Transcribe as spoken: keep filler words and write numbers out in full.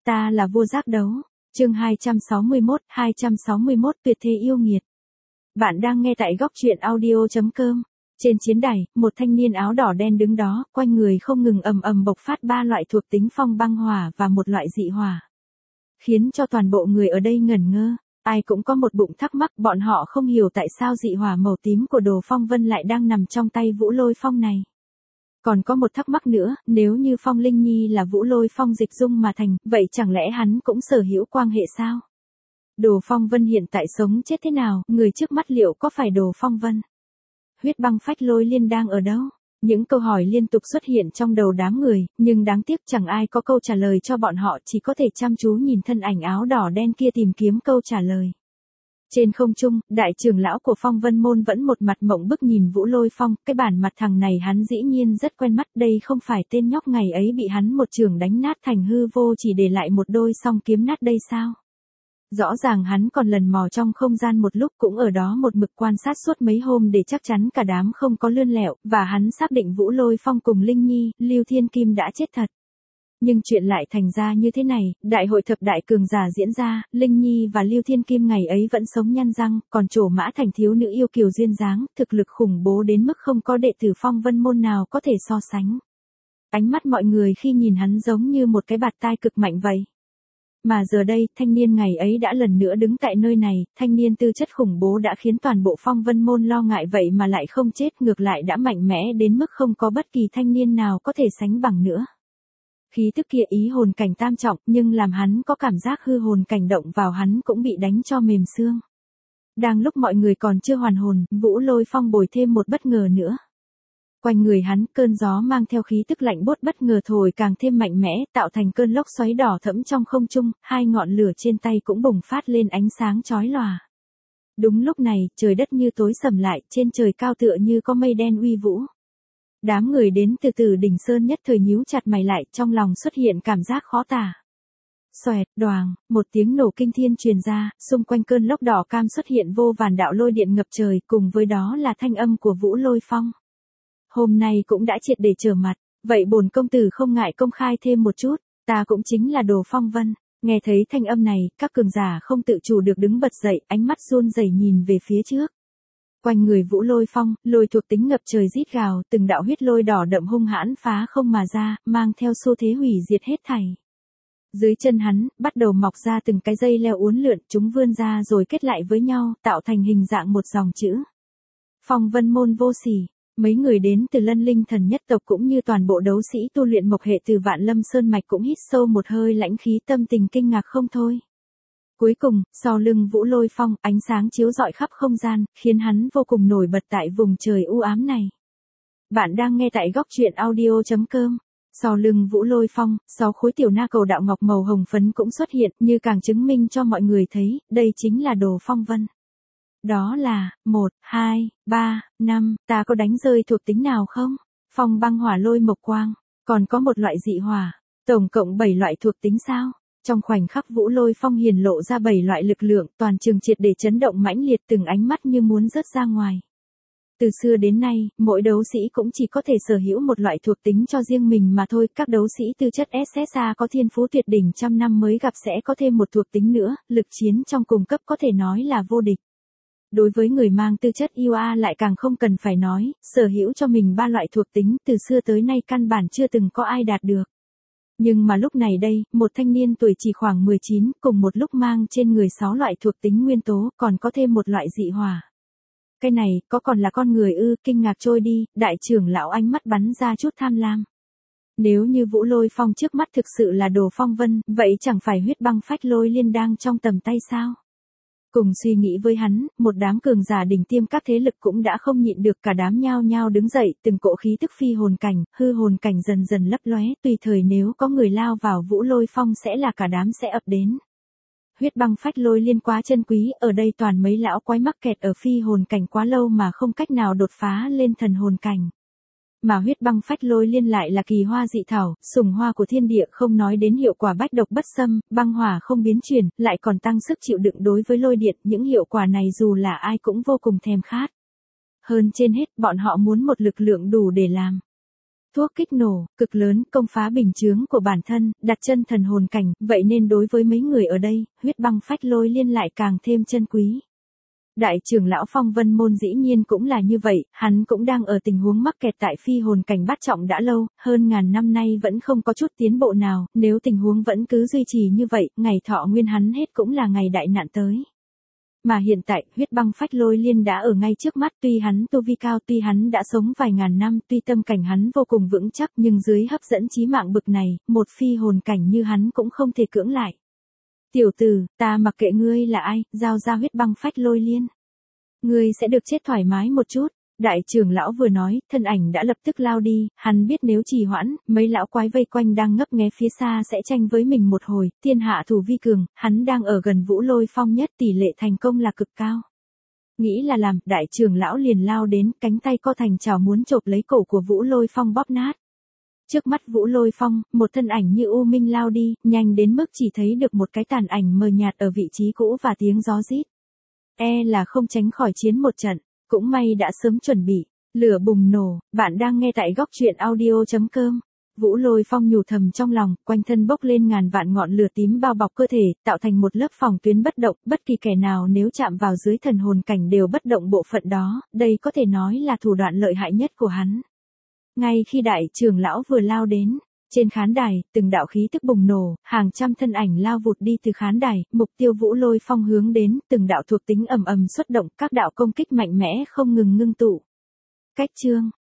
Ta là vua giác đấu. Chương hai trăm sáu mươi mốt, hai trăm sáu mươi mốt tuyệt thế yêu nghiệt. Bạn đang nghe tại góc truyện audio chấm com. Trên chiến đài, một thanh niên áo đỏ đen đứng đó, quanh người không ngừng ầm ầm bộc phát ba loại thuộc tính phong băng hỏa và một loại dị hỏa. Khiến cho toàn bộ người ở đây ngẩn ngơ, ai cũng có một bụng thắc mắc, bọn họ không hiểu tại sao dị hỏa màu tím của Đồ Phong Vân lại đang nằm trong tay Vũ Lôi Phong này. Còn có một thắc mắc nữa, nếu như Phong Linh Nhi là Vũ Lôi Phong dịch dung mà thành, vậy chẳng lẽ hắn cũng sở hữu quan hệ sao? Đồ Phong Vân hiện tại sống chết thế nào, người trước mắt liệu có phải Đồ Phong Vân? Huyết băng phách lôi liên đang ở đâu? Những câu hỏi liên tục xuất hiện trong đầu đám người, nhưng đáng tiếc chẳng ai có câu trả lời cho bọn họ, chỉ có thể chăm chú nhìn thân ảnh áo đỏ đen kia tìm kiếm câu trả lời. Trên không trung, đại trưởng lão của Phong Vân Môn vẫn một mặt mộng bức nhìn Vũ Lôi Phong, cái bản mặt thằng này hắn dĩ nhiên rất quen mắt, đây không phải tên nhóc ngày ấy bị hắn một trường đánh nát thành hư vô chỉ để lại một đôi song kiếm nát đây sao? Rõ ràng hắn còn lần mò trong không gian một lúc, cũng ở đó một mực quan sát suốt mấy hôm để chắc chắn cả đám không có lươn lẹo, và hắn xác định Vũ Lôi Phong cùng Linh Nhi, Lưu Thiên Kim đã chết thật. Nhưng chuyện lại thành ra như thế này, đại hội thập đại cường giả diễn ra, Linh Nhi và Lưu Thiên Kim ngày ấy vẫn sống nhăn răng, còn Trổ Mã Thành thiếu nữ yêu kiều duyên dáng, thực lực khủng bố đến mức không có đệ tử Phong Vân Môn nào có thể so sánh. Ánh mắt mọi người khi nhìn hắn giống như một cái bạt tai cực mạnh vậy. Mà giờ đây, thanh niên ngày ấy đã lần nữa đứng tại nơi này, thanh niên tư chất khủng bố đã khiến toàn bộ Phong Vân Môn lo ngại, vậy mà lại không chết, ngược lại đã mạnh mẽ đến mức không có bất kỳ thanh niên nào có thể sánh bằng nữa. Khí tức kia ý hồn cảnh tam trọng, nhưng làm hắn có cảm giác hư hồn cảnh động vào hắn cũng bị đánh cho mềm xương. Đang lúc mọi người còn chưa hoàn hồn, Vũ Lôi Phong bồi thêm một bất ngờ nữa. Quanh người hắn, cơn gió mang theo khí tức lạnh buốt bất ngờ thổi càng thêm mạnh mẽ, tạo thành cơn lốc xoáy đỏ thẫm trong không trung, hai ngọn lửa trên tay cũng bùng phát lên ánh sáng chói lòa. Đúng lúc này, trời đất như tối sầm lại, trên trời cao tựa như có mây đen uy vũ. Đám người đến từ từ đỉnh sơn nhất thời nhíu chặt mày lại, trong lòng xuất hiện cảm giác khó tả. Xoẹt, đoàng, một tiếng nổ kinh thiên truyền ra, xung quanh cơn lốc đỏ cam xuất hiện vô vàn đạo lôi điện ngập trời, cùng với đó là thanh âm của Vũ Lôi Phong. Hôm nay cũng đã triệt để trở mặt, vậy bổn công tử không ngại công khai thêm một chút, ta cũng chính là Đồ Phong Vân. Nghe thấy thanh âm này, các cường giả không tự chủ được đứng bật dậy, ánh mắt run rẩy nhìn về phía trước. Quanh người Vũ Lôi Phong, lôi thuộc tính ngập trời rít gào, từng đạo huyết lôi đỏ đậm hung hãn phá không mà ra, mang theo xu thế hủy diệt hết thảy. Dưới chân hắn, bắt đầu mọc ra từng cái dây leo uốn lượn, chúng vươn ra rồi kết lại với nhau, tạo thành hình dạng một dòng chữ. Phong Vân Môn vô sỉ. Mấy người đến từ Lân Linh Thần nhất tộc cũng như toàn bộ đấu sĩ tu luyện mộc hệ từ Vạn Lâm Sơn Mạch cũng hít sâu một hơi lãnh khí, tâm tình kinh ngạc không thôi. Cuối cùng, sau lưng Vũ Lôi Phong, ánh sáng chiếu rọi khắp không gian, khiến hắn vô cùng nổi bật tại vùng trời u ám này. Bạn đang nghe tại góc truyện audio chấm com. Sau lưng Vũ Lôi Phong, sáu khối tiểu na cầu đạo ngọc màu hồng phấn cũng xuất hiện, như càng chứng minh cho mọi người thấy, đây chính là Đồ Phong Vân. Đó là, một, hai, ba, năm, ta có đánh rơi thuộc tính nào không? Phong băng hỏa lôi mộc quang, còn có một loại dị hỏa, tổng cộng bảy loại thuộc tính sao? Trong khoảnh khắc Vũ Lôi Phong hiển lộ ra bảy loại lực lượng, toàn trường triệt để chấn động mãnh liệt, từng ánh mắt như muốn rớt ra ngoài. Từ xưa đến nay, mỗi đấu sĩ cũng chỉ có thể sở hữu một loại thuộc tính cho riêng mình mà thôi, các đấu sĩ tư chất ét ét a có thiên phú tuyệt đỉnh trăm năm mới gặp sẽ có thêm một thuộc tính nữa, lực chiến trong cùng cấp có thể nói là vô địch. Đối với người mang tư chất u a lại càng không cần phải nói, sở hữu cho mình ba loại thuộc tính từ xưa tới nay căn bản chưa từng có ai đạt được. Nhưng mà lúc này đây, một thanh niên tuổi chỉ khoảng mười chín, cùng một lúc mang trên người sáu loại thuộc tính nguyên tố, còn có thêm một loại dị hỏa. Cái này, có còn là con người ư? Kinh ngạc trôi đi, đại trưởng lão ánh mắt bắn ra chút tham lam. Nếu như Vũ Lôi Phong trước mắt thực sự là Đồ Phong Vân, vậy chẳng phải huyết băng phách lôi liên đang trong tầm tay sao? Cùng suy nghĩ với hắn, một đám cường giả đỉnh tiêm các thế lực cũng đã không nhịn được, cả đám nhao nhao đứng dậy, từng cỗ khí tức phi hồn cảnh, hư hồn cảnh dần dần lấp lóe, tùy thời nếu có người lao vào Vũ Lôi Phong sẽ là cả đám sẽ ập đến. Huyết băng phách lôi liên quá chân quý, ở đây toàn mấy lão quái mắc kẹt ở phi hồn cảnh quá lâu mà không cách nào đột phá lên thần hồn cảnh. Mà huyết băng phách lôi liên lại là kỳ hoa dị thảo, sủng hoa của thiên địa, không nói đến hiệu quả bách độc bất xâm, băng hỏa không biến chuyển, lại còn tăng sức chịu đựng đối với lôi điện, những hiệu quả này dù là ai cũng vô cùng thèm khát. Hơn trên hết, bọn họ muốn một lực lượng đủ để làm thuốc kích nổ, cực lớn, công phá bình chướng của bản thân, đặt chân thần hồn cảnh, vậy nên đối với mấy người ở đây, huyết băng phách lôi liên lại càng thêm chân quý. Đại trưởng lão Phong Vân Môn dĩ nhiên cũng là như vậy, hắn cũng đang ở tình huống mắc kẹt tại phi hồn cảnh bát trọng đã lâu, hơn ngàn năm nay vẫn không có chút tiến bộ nào, nếu tình huống vẫn cứ duy trì như vậy, ngày thọ nguyên hắn hết cũng là ngày đại nạn tới. Mà hiện tại, huyết băng phách lôi liên đã ở ngay trước mắt, tuy hắn tu vi cao, tuy hắn đã sống vài ngàn năm, tuy tâm cảnh hắn vô cùng vững chắc, nhưng dưới hấp dẫn chí mạng bực này, một phi hồn cảnh như hắn cũng không thể cưỡng lại. Tiểu tử, ta mặc kệ ngươi là ai, giao ra huyết băng phách lôi liên. Ngươi sẽ được chết thoải mái một chút. Đại trưởng lão vừa nói, thân ảnh đã lập tức lao đi, hắn biết nếu trì hoãn, mấy lão quái vây quanh đang ngấp nghé phía xa sẽ tranh với mình một hồi, thiên hạ thủ vi cường, hắn đang ở gần Vũ Lôi Phong nhất, tỷ lệ thành công là cực cao. Nghĩ là làm, đại trưởng lão liền lao đến, cánh tay co thành chảo muốn chộp lấy cổ của Vũ Lôi Phong bóp nát. Trước mắt Vũ Lôi Phong, một thân ảnh như u minh lao đi, nhanh đến mức chỉ thấy được một cái tàn ảnh mờ nhạt ở vị trí cũ và tiếng gió rít. E là không tránh khỏi chiến một trận, cũng may đã sớm chuẩn bị. Lửa bùng nổ, bạn đang nghe tại góc truyện audio chấm com. Vũ Lôi Phong nhủ thầm trong lòng, quanh thân bốc lên ngàn vạn ngọn lửa tím bao bọc cơ thể, tạo thành một lớp phòng tuyến bất động, bất kỳ kẻ nào nếu chạm vào dưới thần hồn cảnh đều bất động bộ phận đó, đây có thể nói là thủ đoạn lợi hại nhất của hắn. Ngay khi đại trưởng lão vừa lao đến, trên khán đài, từng đạo khí tức bùng nổ, hàng trăm thân ảnh lao vụt đi từ khán đài, mục tiêu Vũ Lôi Phong hướng đến, từng đạo thuộc tính ầm ầm xuất động, các đạo công kích mạnh mẽ không ngừng ngưng tụ. Cách chương,